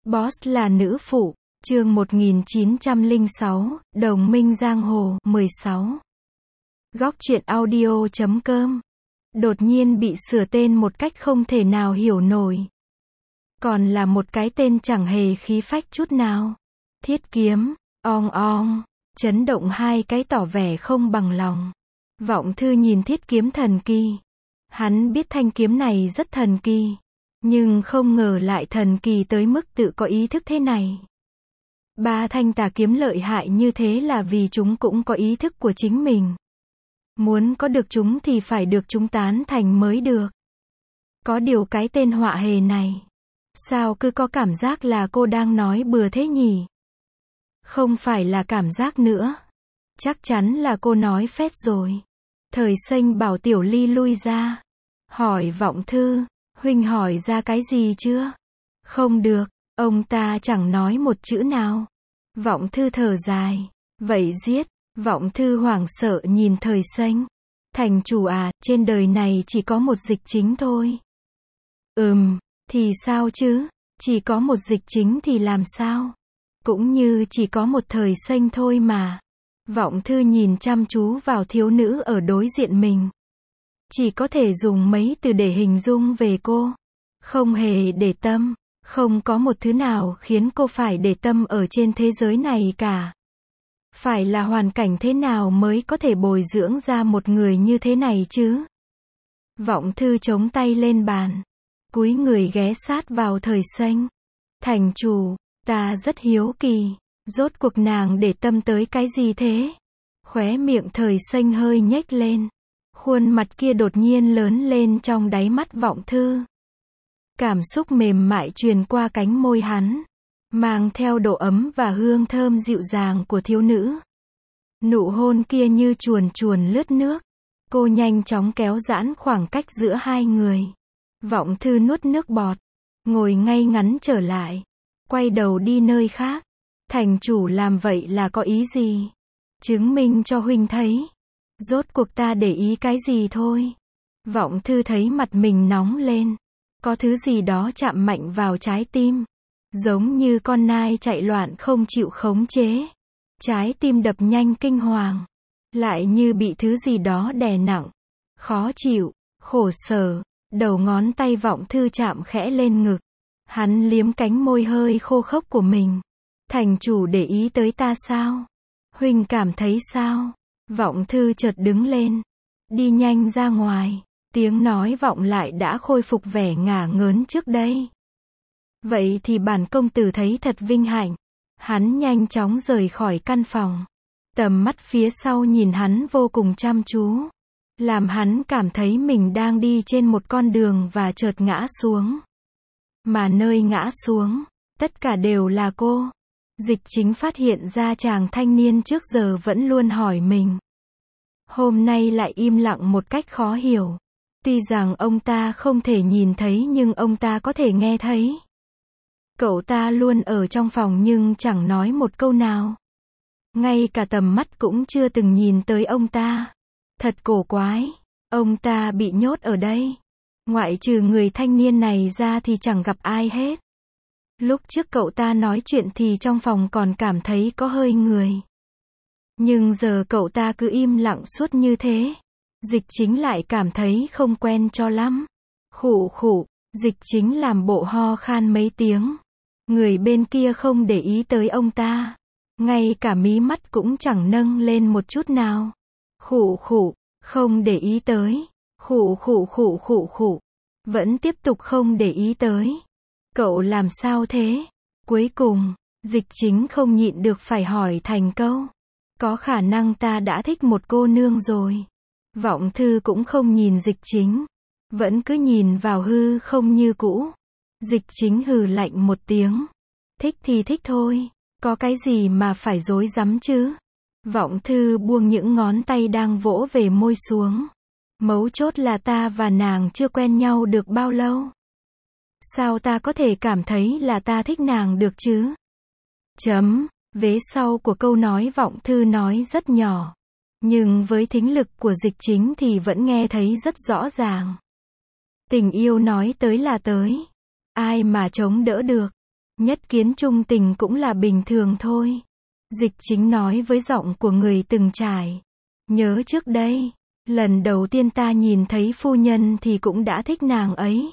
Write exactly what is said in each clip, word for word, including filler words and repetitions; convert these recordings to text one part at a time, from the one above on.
Boss là nữ phụ, chương một nghìn chín trăm lẻ sáu, Đồng minh giang hồ, mười sáu. Góc truyện audio chấm com. Đột nhiên bị sửa tên một cách không thể nào hiểu nổi. Còn là một cái tên chẳng hề khí phách chút nào. Thiết kiếm, ong ong, chấn động hai cái tỏ vẻ không bằng lòng. Vọng Thư nhìn thiết kiếm thần kỳ. Hắn biết thanh kiếm này rất thần kỳ. Nhưng không ngờ lại thần kỳ tới mức tự có ý thức thế này. Ba thanh tà kiếm lợi hại như thế là vì chúng cũng có ý thức của chính mình. Muốn có được chúng thì phải được chúng tán thành mới được. Có điều cái tên họa hề này, sao cứ có cảm giác là cô đang nói bừa thế nhỉ? Không phải là cảm giác nữa. Chắc chắn là cô nói phét rồi. Thời Xanh bảo Tiểu Ly lui ra. Hỏi Vọng Thư, huynh hỏi ra cái gì chưa? Không được, ông ta chẳng nói một chữ nào. Vọng Thư thở dài. Vậy giết. Vọng Thư hoảng sợ nhìn Thời Xanh. Thành chủ à, trên đời này chỉ có một Dịch Chính thôi. Ừm, thì sao chứ? Chỉ có một Dịch Chính thì làm sao? Cũng như chỉ có một Thời Xanh thôi mà. Vọng Thư nhìn chăm chú vào thiếu nữ ở đối diện mình. Chỉ có thể dùng mấy từ để hình dung về cô. Không hề để tâm. Không có một thứ nào khiến cô phải để tâm ở trên thế giới này cả. Phải là hoàn cảnh thế nào mới có thể bồi dưỡng ra một người như thế này chứ? Vọng Thư chống tay lên bàn. Cúi người ghé sát vào Thời Xanh. Thành chủ, ta rất hiếu kỳ. Rốt cuộc nàng để tâm tới cái gì thế? Khóe miệng Thời Xanh hơi nhếch lên. Khuôn mặt kia đột nhiên lớn lên trong đáy mắt Vọng Thư. Cảm xúc mềm mại truyền qua cánh môi hắn, mang theo độ ấm và hương thơm dịu dàng của thiếu nữ. Nụ hôn kia như chuồn chuồn lướt nước. Cô nhanh chóng kéo giãn khoảng cách giữa hai người. Vọng Thư nuốt nước bọt, ngồi ngay ngắn trở lại, quay đầu đi nơi khác. Thành chủ làm vậy là có ý gì? Chứng minh cho huynh thấy. Rốt cuộc ta để ý cái gì thôi. Vọng Thư thấy mặt mình nóng lên. Có thứ gì đó chạm mạnh vào trái tim. Giống như con nai chạy loạn không chịu khống chế. Trái tim đập nhanh kinh hoàng. Lại như bị thứ gì đó đè nặng. Khó chịu, khổ sở. Đầu ngón tay Vọng Thư chạm khẽ lên ngực. Hắn liếm cánh môi hơi khô khốc của mình. Thành chủ để ý tới ta sao? Huynh cảm thấy sao? Vọng Thư chợt đứng lên. Đi nhanh ra ngoài. Tiếng nói vọng lại đã khôi phục vẻ ngả ngớn trước đây. Vậy thì bản công tử thấy thật vinh hạnh. Hắn nhanh chóng rời khỏi căn phòng. Tầm mắt phía sau nhìn hắn vô cùng chăm chú. Làm hắn cảm thấy mình đang đi trên một con đường và chợt ngã xuống. Mà nơi ngã xuống, tất cả đều là cô. Dịch Chính phát hiện ra chàng thanh niên trước giờ vẫn luôn hỏi mình. Hôm nay lại im lặng một cách khó hiểu. Tuy rằng ông ta không thể nhìn thấy nhưng ông ta có thể nghe thấy. Cậu ta luôn ở trong phòng nhưng chẳng nói một câu nào. Ngay cả tầm mắt cũng chưa từng nhìn tới ông ta. Thật cổ quái. Ông ta bị nhốt ở đây. Ngoại trừ người thanh niên này ra thì chẳng gặp ai hết. Lúc trước cậu ta nói chuyện thì trong phòng còn cảm thấy có hơi người. Nhưng giờ cậu ta cứ im lặng suốt như thế. Dịch Chính lại cảm thấy không quen cho lắm. Khụ khụ, Dịch Chính làm bộ ho khan mấy tiếng. Người bên kia không để ý tới ông ta. Ngay cả mí mắt cũng chẳng nâng lên một chút nào. Khụ khụ, không để ý tới. Khụ khụ khụ khụ khụ. Vẫn tiếp tục không để ý tới. Cậu làm sao thế? Cuối cùng, Dịch Chính không nhịn được phải hỏi thành câu. Có khả năng ta đã thích một cô nương rồi. Vọng Thư cũng không nhìn Dịch Chính. Vẫn cứ nhìn vào hư không như cũ. Dịch Chính hừ lạnh một tiếng. Thích thì thích thôi. Có cái gì mà phải rối rắm chứ? Vọng Thư buông những ngón tay đang vỗ về môi xuống. Mấu chốt là ta và nàng chưa quen nhau được bao lâu. Sao ta có thể cảm thấy là ta thích nàng được chứ? Chấm. Vế sau của câu nói Vọng Thư nói rất nhỏ. Nhưng với thính lực của Dịch Chính thì vẫn nghe thấy rất rõ ràng. Tình yêu nói tới là tới. Ai mà chống đỡ được. Nhất kiến trung tình cũng là bình thường thôi. Dịch Chính nói với giọng của người từng trải. Nhớ trước đây, lần đầu tiên ta nhìn thấy phu nhân thì cũng đã thích nàng ấy.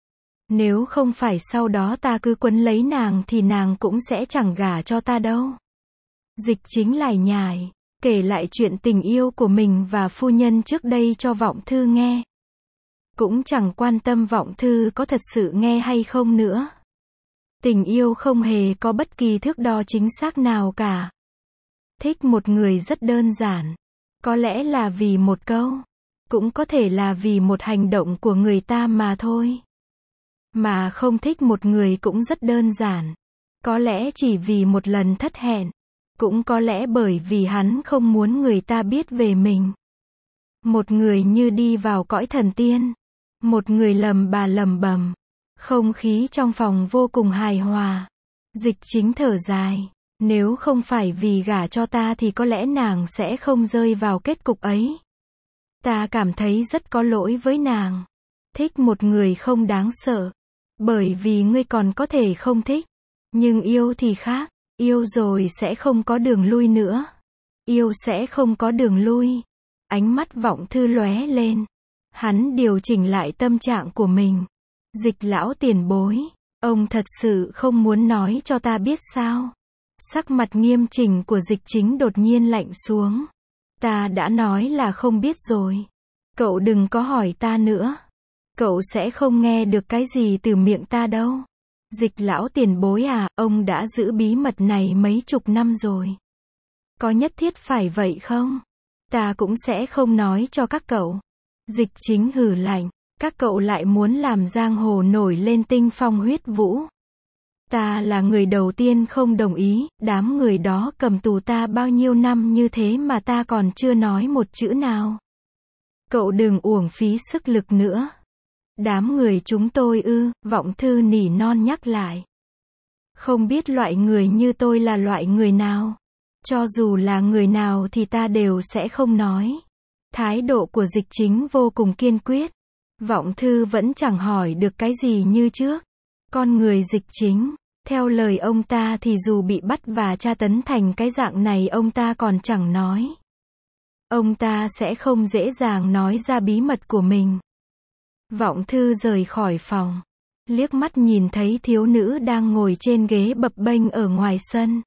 Nếu không phải sau đó ta cứ quấn lấy nàng thì nàng cũng sẽ chẳng gả cho ta đâu. Dịch Chính lải nhải, kể lại chuyện tình yêu của mình và phu nhân trước đây cho Vọng Thư nghe. Cũng chẳng quan tâm Vọng Thư có thật sự nghe hay không nữa. Tình yêu không hề có bất kỳ thước đo chính xác nào cả. Thích một người rất đơn giản. Có lẽ là vì một câu. Cũng có thể là vì một hành động của người ta mà thôi. Mà không thích một người cũng rất đơn giản. Có lẽ chỉ vì một lần thất hẹn. Cũng có lẽ bởi vì hắn không muốn người ta biết về mình. Một người như đi vào cõi thần tiên. Một người lầm bà lầm bầm. Không khí trong phòng vô cùng hài hòa. Dịch Chính thở dài. Nếu không phải vì gả cho ta thì có lẽ nàng sẽ không rơi vào kết cục ấy. Ta cảm thấy rất có lỗi với nàng. Thích một người không đáng sợ. Bởi vì ngươi còn có thể không thích. Nhưng yêu thì khác. Yêu rồi sẽ không có đường lui nữa. Yêu sẽ không có đường lui. Ánh mắt Vọng Thư lóe lên. Hắn điều chỉnh lại tâm trạng của mình. Dịch lão tiền bối. Ông thật sự không muốn nói cho ta biết sao? Sắc mặt nghiêm chỉnh của Dịch Chính đột nhiên lạnh xuống. Ta đã nói là không biết rồi. Cậu đừng có hỏi ta nữa. Cậu sẽ không nghe được cái gì từ miệng ta đâu. Dịch lão tiền bối à, ông đã giữ bí mật này mấy chục năm rồi. Có nhất thiết phải vậy không? Ta cũng sẽ không nói cho các cậu. Dịch Chính hừ lạnh. Các cậu lại muốn làm giang hồ nổi lên tinh phong huyết vũ. Ta là người đầu tiên không đồng ý, đám người đó cầm tù ta bao nhiêu năm như thế mà ta còn chưa nói một chữ nào. Cậu đừng uổng phí sức lực nữa. Đám người chúng tôi ư, Vọng Thư nỉ non nhắc lại. Không biết loại người như tôi là loại người nào. Cho dù là người nào thì ta đều sẽ không nói. Thái độ của Dịch Chính vô cùng kiên quyết. Vọng Thư vẫn chẳng hỏi được cái gì như trước. Con người Dịch Chính, theo lời ông ta thì dù bị bắt và tra tấn thành cái dạng này ông ta còn chẳng nói. Ông ta sẽ không dễ dàng nói ra bí mật của mình. Vọng Thư rời khỏi phòng. Liếc mắt nhìn thấy thiếu nữ đang ngồi trên ghế bập bênh ở ngoài sân.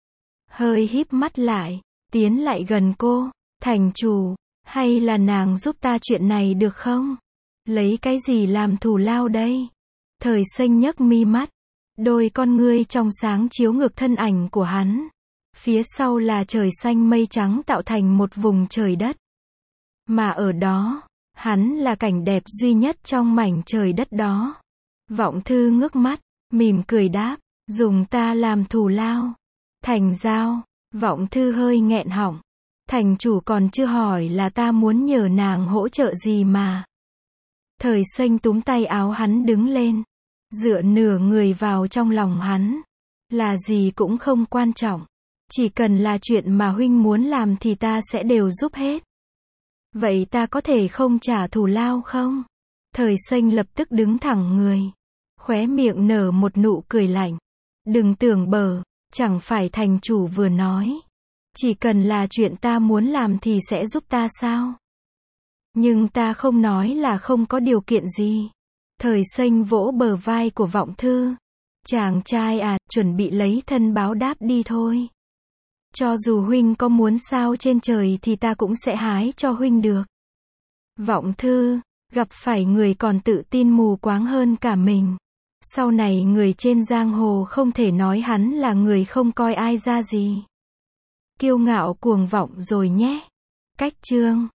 Hơi híp mắt lại, tiến lại gần cô. Thành chủ, hay là nàng giúp ta chuyện này được không? Lấy cái gì làm thù lao đây? Thời Xanh nhấc mi mắt. Đôi con ngươi trong sáng chiếu ngược thân ảnh của hắn. Phía sau là trời xanh mây trắng tạo thành một vùng trời đất. Mà ở đó, hắn là cảnh đẹp duy nhất trong mảnh trời đất đó. Vọng Thư ngước mắt, mỉm cười đáp, dùng ta làm thù lao. Thành giao, Vọng Thư hơi nghẹn họng. Thành chủ còn chưa hỏi là ta muốn nhờ nàng hỗ trợ gì mà. Thời Xanh túm tay áo hắn đứng lên. Dựa nửa người vào trong lòng hắn. Là gì cũng không quan trọng. Chỉ cần là chuyện mà huynh muốn làm thì ta sẽ đều giúp hết. Vậy ta có thể không trả thù lao không? Thời Xanh lập tức đứng thẳng người. Khóe miệng nở một nụ cười lạnh. Đừng tưởng bờ, chẳng phải thành chủ vừa nói. Chỉ cần là chuyện ta muốn làm thì sẽ giúp ta sao? Nhưng ta không nói là không có điều kiện gì. Thời Xanh vỗ bờ vai của Vọng Thư. Chàng trai à, chuẩn bị lấy thân báo đáp đi thôi. Cho dù huynh có muốn sao trên trời thì ta cũng sẽ hái cho huynh được. Vọng Thư, gặp phải người còn tự tin mù quáng hơn cả mình. Sau này người trên giang hồ không thể nói hắn là người không coi ai ra gì. Kiêu ngạo cuồng vọng rồi nhé. Cách chương